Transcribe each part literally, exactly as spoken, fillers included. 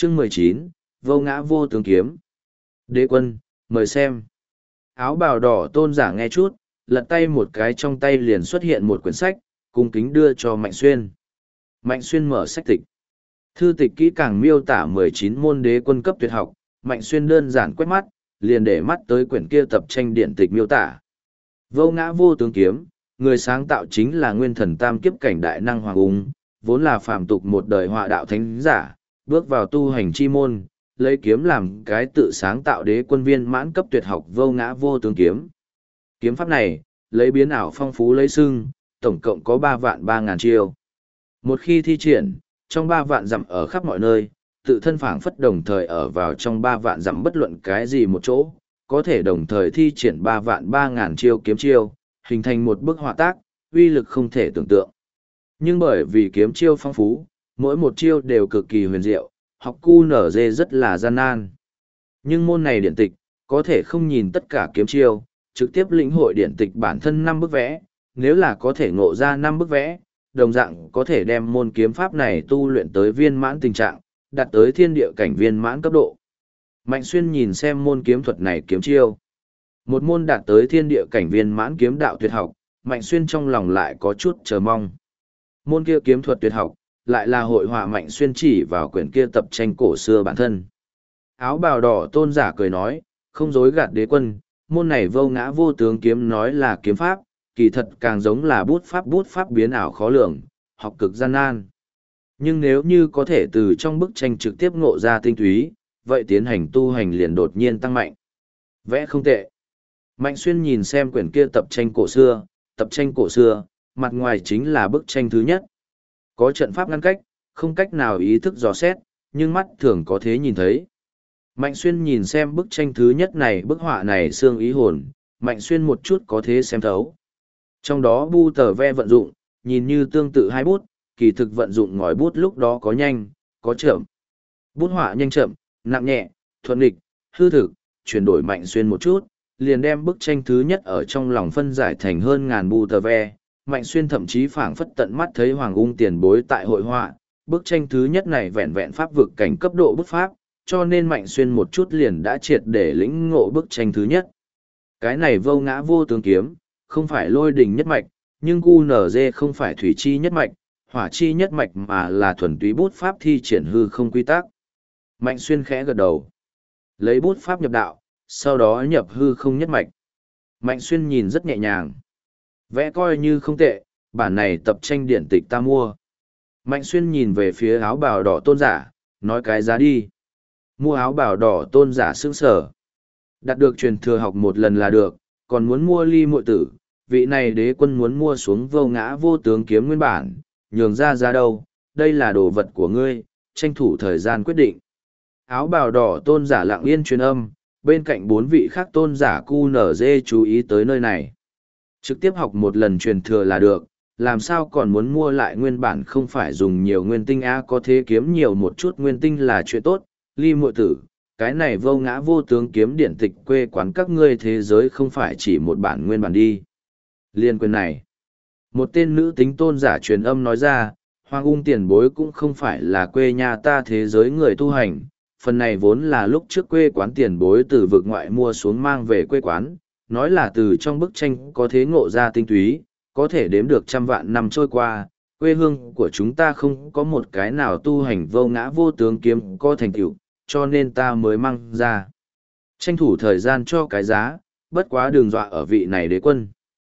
Chương mười chín, Vô ngã vô tướng kiếm. Đế quân, mời xem. Áo bào đỏ tôn giả nghe chút, lật tay một cái trong tay liền xuất hiện một quyển sách, cung kính đưa cho Mạnh Xuyên. Mạnh Xuyên mở sách tịch. Thư tịch kỹ càng miêu tả mười chín môn đế quân cấp tuyệt học, Mạnh Xuyên đơn giản quét mắt, liền để mắt tới quyển kia tập tranh điển tịch miêu tả. Vô ngã vô tướng kiếm, người sáng tạo chính là nguyên thần tam kiếp cảnh đại năng hoàng ung, vốn là phàm tục một đời họa đạo thánh giả, bước vào tu hành chi môn, lấy kiếm làm cái tự sáng tạo đế quân viên mãn cấp tuyệt học vô ngã vô tướng kiếm. Kiếm pháp này, lấy biến ảo phong phú lấy xưng, tổng cộng có ba vạn ba ngàn chiêu. Một khi thi triển, trong ba vạn dặm ở khắp mọi nơi, tự thân phảng phất đồng thời ở vào trong ba vạn dặm bất luận cái gì một chỗ, có thể đồng thời thi triển ba vạn ba ngàn chiêu kiếm chiêu, hình thành một bức họa tác, uy lực không thể tưởng tượng. Nhưng bởi vì kiếm chiêu phong phú, mỗi một chiêu đều cực kỳ huyền diệu, học cu nở dê rất là gian nan. Nhưng môn này điển tịch, có thể không nhìn tất cả kiếm chiêu, trực tiếp lĩnh hội điển tịch bản thân năm bức vẽ, nếu là có thể ngộ ra năm bức vẽ, đồng dạng có thể đem môn kiếm pháp này tu luyện tới viên mãn tình trạng, đạt tới thiên địa cảnh viên mãn cấp độ. Mạnh Xuyên nhìn xem môn kiếm thuật này kiếm chiêu. Một môn đạt tới thiên địa cảnh viên mãn kiếm đạo tuyệt học, Mạnh Xuyên trong lòng lại có chút chờ mong. Môn kia kiếm thuật tuyệt học, lại là hội họa Mạnh Xuyên chỉ vào quyển kia tập tranh cổ xưa bản thân. Áo bào đỏ tôn giả cười nói, không dối gạt đế quân, môn này vô ngã vô tướng kiếm nói là kiếm pháp, kỳ thật càng giống là bút pháp bút pháp biến ảo khó lường, học cực gian nan. Nhưng nếu như có thể từ trong bức tranh trực tiếp ngộ ra tinh túy, vậy tiến hành tu hành liền đột nhiên tăng mạnh. Vẽ không tệ. Mạnh Xuyên nhìn xem quyển kia tập tranh cổ xưa, tập tranh cổ xưa, mặt ngoài chính là bức tranh thứ nhất. Có trận pháp ngăn cách, không cách nào ý thức dò xét, nhưng mắt thường có thế nhìn thấy. Mạnh Xuyên nhìn xem bức tranh thứ nhất này, bức họa này xương ý hồn, Mạnh Xuyên một chút có thế xem thấu. Trong đó bu tờ ve vận dụng, nhìn như tương tự hai bút, kỳ thực vận dụng ngòi bút lúc đó có nhanh, có chậm. Bút họa nhanh chậm, nặng nhẹ, thuận nghịch, hư thực, chuyển đổi Mạnh Xuyên một chút, liền đem bức tranh thứ nhất ở trong lòng phân giải thành hơn ngàn bu tờ ve. Mạnh Xuyên thậm chí phảng phất tận mắt thấy Hoàng Ung tiền bối tại hội họa, bức tranh thứ nhất này vẹn vẹn pháp vực cảnh cấp độ bút pháp, cho nên Mạnh Xuyên một chút liền đã triệt để lĩnh ngộ bức tranh thứ nhất. Cái này vô ngã vô tướng kiếm, không phải lôi đình nhất mạch, nhưng cu nở dê không phải thủy chi nhất mạch, hỏa chi nhất mạch mà là thuần túy bút pháp thi triển hư không quy tắc. Mạnh Xuyên khẽ gật đầu, lấy bút pháp nhập đạo, sau đó nhập hư không nhất mạch. Mạnh Xuyên nhìn rất nhẹ nhàng. Vẽ coi như không tệ, bản này tập tranh điển tịch ta mua. Mạnh Xuyên nhìn về phía áo bào đỏ tôn giả, nói cái giá đi. Mua áo bào đỏ tôn giả sững sở. Đạt được truyền thừa học một lần là được, còn muốn mua ly muội tử, vị này đế quân muốn mua xuống vô ngã vô tướng kiếm nguyên bản, nhường ra ra đâu, đây là đồ vật của ngươi, tranh thủ thời gian quyết định. Áo bào đỏ tôn giả lặng yên truyền âm, bên cạnh bốn vị khác tôn giả cu nở dê chú ý tới nơi này. Trực tiếp học một lần truyền thừa là được, làm sao còn muốn mua lại nguyên bản, không phải dùng nhiều nguyên tinh a, có thế kiếm nhiều một chút nguyên tinh là chuyện tốt. Ly muội tử, cái này vô ngã vô tướng kiếm điển tịch quê quán các ngươi thế giới không phải chỉ một bản nguyên bản đi. Liên quyền này, một tên nữ tính tôn giả truyền âm nói ra, Hoàng Ung tiền bối cũng không phải là quê nhà ta thế giới người tu hành, phần này vốn là lúc trước quê quán tiền bối từ vực ngoại mua xuống mang về quê quán, nói là từ trong bức tranh có thế ngộ ra tinh túy, có thể đếm được trăm vạn năm trôi qua, quê hương của chúng ta không có một cái nào tu hành vô ngã vô tướng kiếm có thành tựu, cho nên ta mới mang ra. Tranh thủ thời gian cho cái giá, bất quá đường dọa ở vị này đế quân.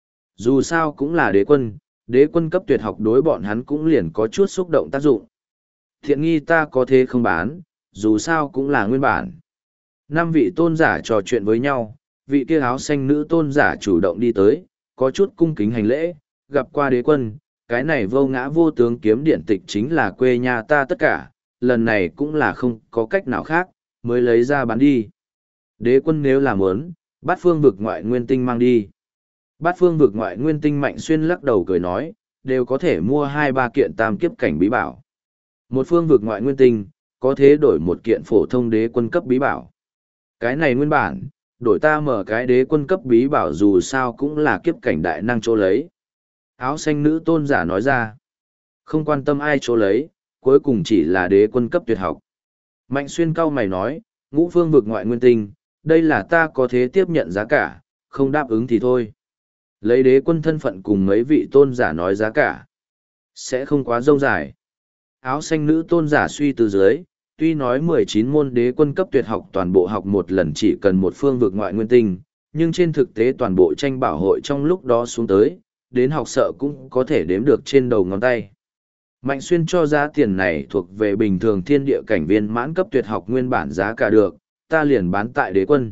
Dù sao cũng là đế quân, đế quân cấp tuyệt học đối bọn hắn cũng liền có chút xúc động tác dụng. Thiện nghi ta có thế không bán, dù sao cũng là nguyên bản. Năm vị tôn giả trò chuyện với nhau, vị kia áo xanh nữ tôn giả chủ động đi tới, có chút cung kính hành lễ, gặp qua đế quân, cái này vô ngã vô tướng kiếm điển tịch chính là quê nhà ta tất cả, lần này cũng là không có cách nào khác, mới lấy ra bán đi. Đế quân nếu làm muốn, bát phương vực ngoại nguyên tinh mang đi. Bát phương vực ngoại nguyên tinh Mạnh Xuyên lắc đầu cười nói, đều có thể mua hai ba kiện tam kiếp cảnh bí bảo. Một phương vực ngoại nguyên tinh, có thế đổi một kiện phổ thông đế quân cấp bí bảo. Cái này nguyên bản, đổi ta mở cái đế quân cấp bí bảo dù sao cũng là kiếp cảnh đại năng chỗ lấy. Áo xanh nữ tôn giả nói ra, không quan tâm ai chỗ lấy, cuối cùng chỉ là đế quân cấp tuyệt học. Mạnh Xuyên cau mày nói, ngũ phương vực ngoại nguyên tinh, đây là ta có thế tiếp nhận giá cả, không đáp ứng thì thôi. Lấy đế quân thân phận cùng mấy vị tôn giả nói giá cả. Sẽ không quá rông dài. Áo xanh nữ tôn giả suy từ dưới, tuy nói mười chín môn đế quân cấp tuyệt học toàn bộ học một lần chỉ cần một phương vực ngoại nguyên tinh, nhưng trên thực tế toàn bộ tranh bảo hội trong lúc đó xuống tới, đến học sợ cũng có thể đếm được trên đầu ngón tay. Mạnh Xuyên cho giá tiền này thuộc về bình thường thiên địa cảnh viên mãn cấp tuyệt học nguyên bản giá cả được, ta liền bán tại đế quân.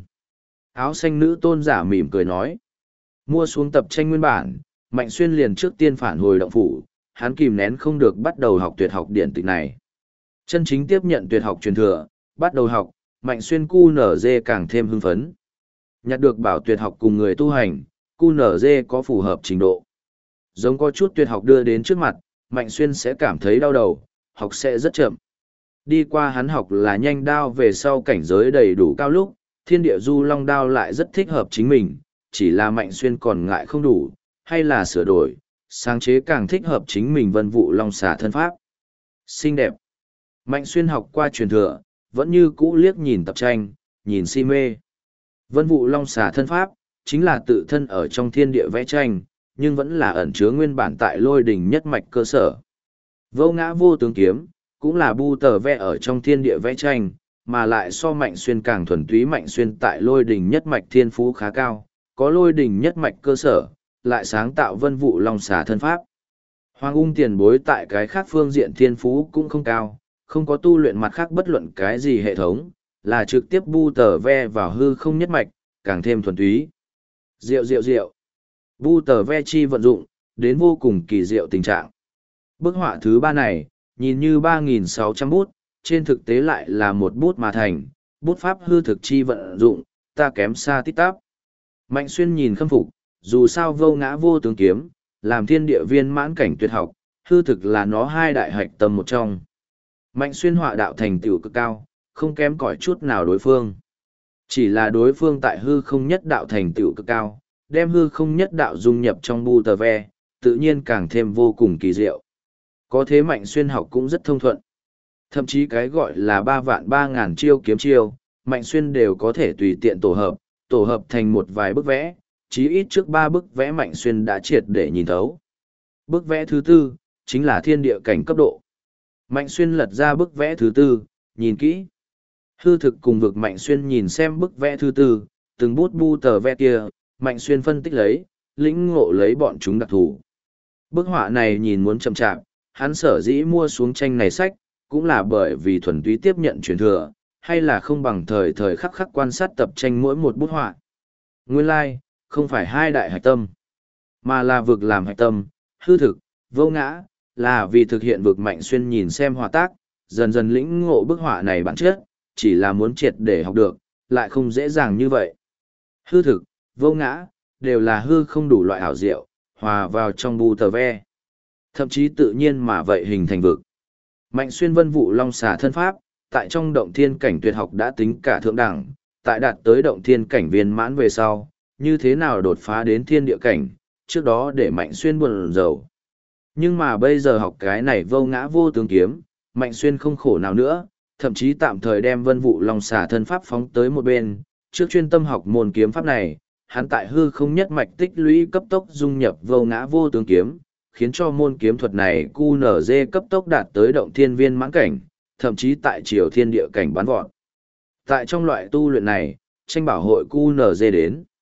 Áo xanh nữ tôn giả mỉm cười nói. Mua xuống tập tranh nguyên bản, Mạnh Xuyên liền trước tiên phản hồi động phủ, hắn kìm nén không được bắt đầu học tuyệt học điển tịch này. Chân chính tiếp nhận tuyệt học truyền thừa, bắt đầu học, Mạnh Xuyên cu nở dê càng thêm hưng phấn. Nhặt được bảo tuyệt học cùng người tu hành, cu nở dê có phù hợp trình độ. Giống có chút tuyệt học đưa đến trước mặt, Mạnh Xuyên sẽ cảm thấy đau đầu, học sẽ rất chậm. Đi qua hắn học là nhanh đao về sau cảnh giới đầy đủ cao lúc, thiên địa du long đao lại rất thích hợp chính mình, chỉ là Mạnh Xuyên còn ngại không đủ, hay là sửa đổi, sáng chế càng thích hợp chính mình vân vụ long xà thân pháp. Xinh đẹp. Mạnh Xuyên học qua truyền thừa, vẫn như cũ liếc nhìn tập tranh, nhìn si mê. Vân vụ long xà thân pháp, chính là tự thân ở trong thiên địa vẽ tranh, nhưng vẫn là ẩn chứa nguyên bản tại lôi đỉnh nhất mạch cơ sở. Vô ngã vô tướng kiếm, cũng là bu tờ vẽ ở trong thiên địa vẽ tranh, mà lại so Mạnh Xuyên càng thuần túy. Mạnh Xuyên tại lôi đỉnh nhất mạch thiên phú khá cao, có lôi đỉnh nhất mạch cơ sở, lại sáng tạo vân vụ long xà thân pháp. Hoàng ung tiền bối tại cái khác phương diện thiên phú cũng không cao, không có tu luyện mặt khác bất luận cái gì hệ thống, là trực tiếp bu tờ ve vào hư không nhất mạch, càng thêm thuần túy. Diệu diệu diệu. Bu tờ ve chi vận dụng, đến vô cùng kỳ diệu tình trạng. Bức họa thứ ba này, nhìn như ba nghìn sáu trăm bút, trên thực tế lại là một bút mà thành, bút pháp hư thực chi vận dụng, ta kém xa tít tắp. Mạnh Xuyên nhìn khâm phục, dù sao vô ngã vô tướng kiếm, làm thiên địa viên mãn cảnh tuyệt học, hư thực là nó hai đại hạch tâm một trong. Mạnh Xuyên họa đạo thành tựu cực cao, không kém cỏi chút nào đối phương. Chỉ là đối phương tại hư không nhất đạo thành tựu cực cao, đem hư không nhất đạo dung nhập trong bu tờ ve, tự nhiên càng thêm vô cùng kỳ diệu. Có thế Mạnh Xuyên học cũng rất thông thuận. Thậm chí cái gọi là ba vạn ba ngàn chiêu kiếm chiêu, Mạnh Xuyên đều có thể tùy tiện tổ hợp, tổ hợp thành một vài bức vẽ, chí ít trước ba bức vẽ Mạnh Xuyên đã triệt để nhìn thấu. Bức vẽ thứ tư, chính là thiên địa cảnh cấp độ. Mạnh Xuyên lật ra bức vẽ thứ tư, nhìn kỹ. Hư thực cùng vực Mạnh Xuyên nhìn xem bức vẽ thứ tư, từng bút bu tờ vẽ kia, Mạnh Xuyên phân tích lấy, lĩnh ngộ lấy bọn chúng đặc thù. Bức họa này nhìn muốn chậm chạp, hắn sở dĩ mua xuống tranh này sách, cũng là bởi vì thuần túy tiếp nhận truyền thừa, hay là không bằng thời thời khắc khắc quan sát tập tranh mỗi một bút họa. Nguyên lai, like, không phải hai đại hạch tâm, mà là vực làm hạch tâm, hư thực, vô ngã, là vì thực hiện vực Mạnh Xuyên nhìn xem họa tác, dần dần lĩnh ngộ bức họa này bản chất, chỉ là muốn triệt để học được, lại không dễ dàng như vậy. Hư thực, vô ngã, đều là hư không đủ loại ảo diệu, hòa vào trong bu tờ ve. Thậm chí tự nhiên mà vậy hình thành vực. Mạnh Xuyên vân vụ long xà thân pháp, tại trong động thiên cảnh tuyệt học đã tính cả thượng đẳng, tại đạt tới động thiên cảnh viên mãn về sau, như thế nào đột phá đến thiên địa cảnh, trước đó để Mạnh Xuyên buồn rầu. Nhưng mà bây giờ học cái này vô ngã vô tướng kiếm, Mạnh Xuyên không khổ nào nữa, thậm chí tạm thời đem vân vụ long xà thân pháp phóng tới một bên, trước chuyên tâm học môn kiếm pháp này, hắn tại hư không nhất mạch tích lũy cấp tốc dung nhập vô ngã vô tướng kiếm, khiến cho môn kiếm thuật này cu nở dê cấp tốc đạt tới động thiên viên mãn cảnh, thậm chí tại triều thiên địa cảnh bán vọt. Tại trong loại tu luyện này, tranh bảo hội cu nở dê đến.